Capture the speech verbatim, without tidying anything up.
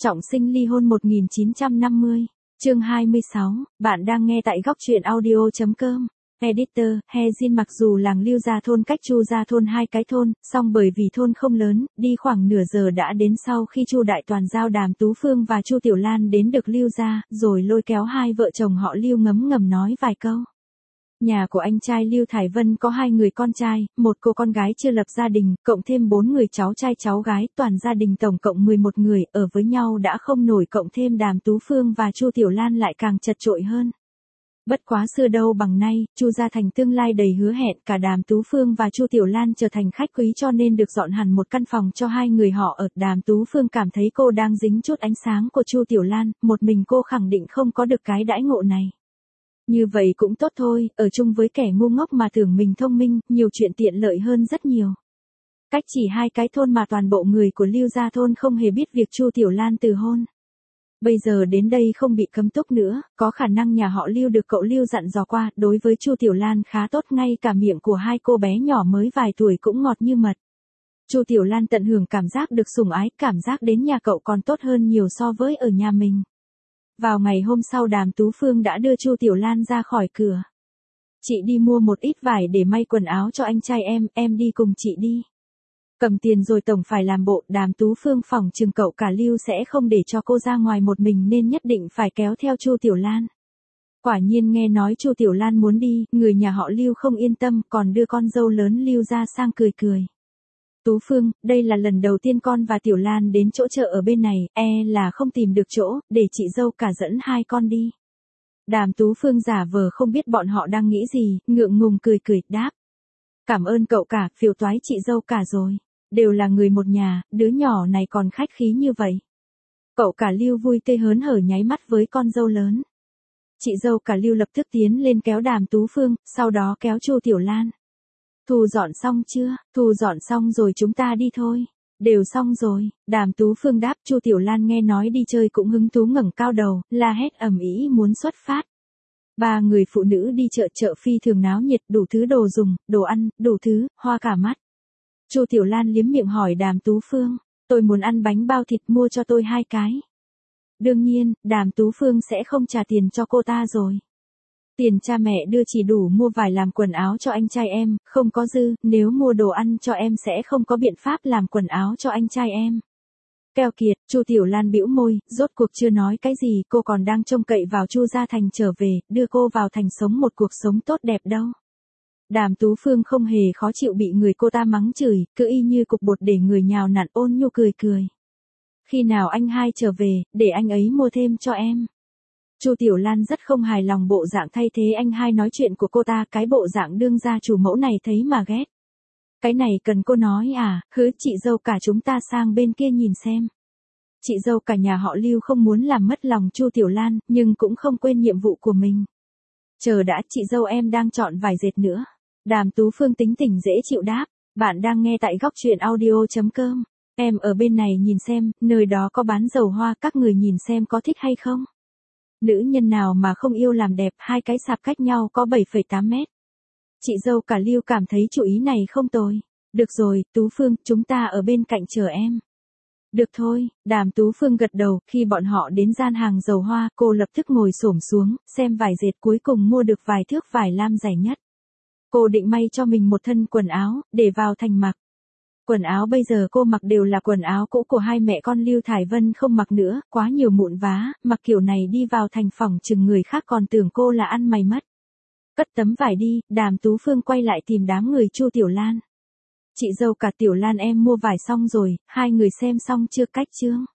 Trọng sinh ly hôn một nghìn chín trăm năm mươi, chương hai mươi sáu, bạn đang nghe tại góc truyện audio.com. Editor, Hezin mặc dù làng Lưu Gia Thôn cách Chu Gia Thôn hai cái thôn, song bởi vì thôn không lớn, đi khoảng nửa giờ đã đến sau khi Chu Đại Toàn giao Đàm Tú Phương và Chu Tiểu Lan đến được Lưu Gia, rồi lôi kéo hai vợ chồng họ Lưu ngấm ngầm nói vài câu. Nhà của anh trai Lưu Thải Vân có hai người con trai, một cô con gái chưa lập gia đình, cộng thêm bốn người cháu trai cháu gái, toàn gia đình tổng cộng mười một người, ở với nhau đã không nổi, cộng thêm Đàm Tú Phương và Chu Tiểu Lan lại càng chật chội hơn. Bất quá xưa đâu bằng nay, Chu gia thành tương lai đầy hứa hẹn, cả Đàm Tú Phương và Chu Tiểu Lan trở thành khách quý cho nên được dọn hẳn một căn phòng cho hai người họ ở. Đàm Tú Phương cảm thấy cô đang dính chút ánh sáng của Chu Tiểu Lan, một mình cô khẳng định không có được cái đãi ngộ này. Như vậy cũng tốt thôi, ở chung với kẻ ngu ngốc mà tưởng mình thông minh, nhiều chuyện tiện lợi hơn rất nhiều. Cách chỉ hai cái thôn mà toàn bộ người của Lưu Gia Thôn không hề biết việc Chu Tiểu Lan từ hôn. Bây giờ đến đây không bị cấm túc nữa, có khả năng nhà họ Lưu được cậu Lưu dặn dò qua, đối với Chu Tiểu Lan khá tốt, ngay cả miệng của hai cô bé nhỏ mới vài tuổi cũng ngọt như mật. Chu Tiểu Lan tận hưởng cảm giác được sủng ái, cảm giác đến nhà cậu còn tốt hơn nhiều so với ở nhà mình. Vào ngày hôm sau Đàm Tú Phương đã đưa Chu Tiểu Lan ra khỏi cửa. Chị đi mua một ít vải để may quần áo cho anh trai em, em đi cùng chị đi. Cầm tiền rồi tổng phải làm bộ. Đàm Tú Phương phỏng chừng cậu cả Lưu sẽ không để cho cô ra ngoài một mình nên nhất định phải kéo theo Chu Tiểu Lan. Quả nhiên nghe nói Chu Tiểu Lan muốn đi, người nhà họ Lưu không yên tâm, còn đưa con dâu lớn Lưu ra sang cười cười. Tú Phương, đây là lần đầu tiên con và Tiểu Lan đến chỗ chợ ở bên này, e là không tìm được chỗ, để chị dâu cả dẫn hai con đi. Đàm Tú Phương giả vờ không biết bọn họ đang nghĩ gì, ngượng ngùng cười cười, đáp. Cảm ơn cậu cả, phiền toái chị dâu cả rồi. Đều là người một nhà, đứa nhỏ này còn khách khí như vậy. Cậu cả Lưu vui tươi hớn hở nháy mắt với con dâu lớn. Chị dâu cả Lưu lập tức tiến lên kéo Đàm Tú Phương, sau đó kéo Chu Tiểu Lan. Thu dọn xong chưa? Thu dọn xong rồi, chúng ta đi thôi. Đều xong rồi, Đàm Tú Phương đáp. Chu Tiểu Lan nghe nói đi chơi cũng hứng thú ngẩng cao đầu, la hét ầm ĩ muốn xuất phát. Ba người phụ nữ đi chợ, chợ phi thường náo nhiệt, đủ thứ đồ dùng, đồ ăn, đủ thứ, hoa cả mắt. Chu Tiểu Lan liếm miệng hỏi Đàm Tú Phương, tôi muốn ăn bánh bao thịt, mua cho tôi hai cái. Đương nhiên, Đàm Tú Phương sẽ không trả tiền cho cô ta rồi. Tiền cha mẹ đưa chỉ đủ mua vải làm quần áo cho anh trai em, không có dư, nếu mua đồ ăn cho em sẽ không có biện pháp làm quần áo cho anh trai em. Keo kiệt. Chu Tiểu Lan bĩu môi, rốt cuộc chưa nói cái gì, cô còn đang trông cậy vào Chu gia thành trở về, đưa cô vào thành sống một cuộc sống tốt đẹp đâu. Đàm Tú Phương không hề khó chịu bị người cô ta mắng chửi, cứ y như cục bột để người nhào nặn, ôn nhu cười cười. Khi nào anh hai trở về, để anh ấy mua thêm cho em. Chu Tiểu Lan rất không hài lòng bộ dạng thay thế anh hai nói chuyện của cô ta, cái bộ dạng đương gia chủ mẫu này thấy mà ghét. Cái này cần cô nói à, hứa chị dâu cả chúng ta sang bên kia nhìn xem. Chị dâu cả nhà họ Lưu không muốn làm mất lòng Chu Tiểu Lan, nhưng cũng không quên nhiệm vụ của mình. Chờ đã, chị dâu em đang chọn vải dệt nữa. Đàm Tú Phương tính tình dễ chịu đáp. Bạn đang nghe tại góc truyện audio.com. Em ở bên này nhìn xem, nơi đó có bán dầu hoa, các người nhìn xem có thích hay không. Nữ nhân nào mà không yêu làm đẹp, hai cái sạp cách nhau có bảy phẩy tám mét. Chị dâu cả Lưu cảm thấy chủ ý này không tồi. Được rồi, Tú Phương, chúng ta ở bên cạnh chờ em. Được thôi, Đàm Tú Phương gật đầu. Khi bọn họ đến gian hàng dầu hoa, cô lập tức ngồi xổm xuống, xem vải dệt, cuối cùng mua được vài thước vải lam rẻ nhất. Cô định may cho mình một thân quần áo, để vào thành mặc. Quần áo bây giờ cô mặc đều là quần áo cũ của hai mẹ con Lưu Thải Vân không mặc nữa, quá nhiều mụn vá, mặc kiểu này đi vào thành phòng chừng người khác còn tưởng cô là ăn mày mất. Cất tấm vải đi. Đàm Tú Phương quay lại tìm đám người Chu Tiểu Lan. Chị dâu cả Tiểu Lan em mua vải xong rồi, hai người xem xong chưa, cách chương.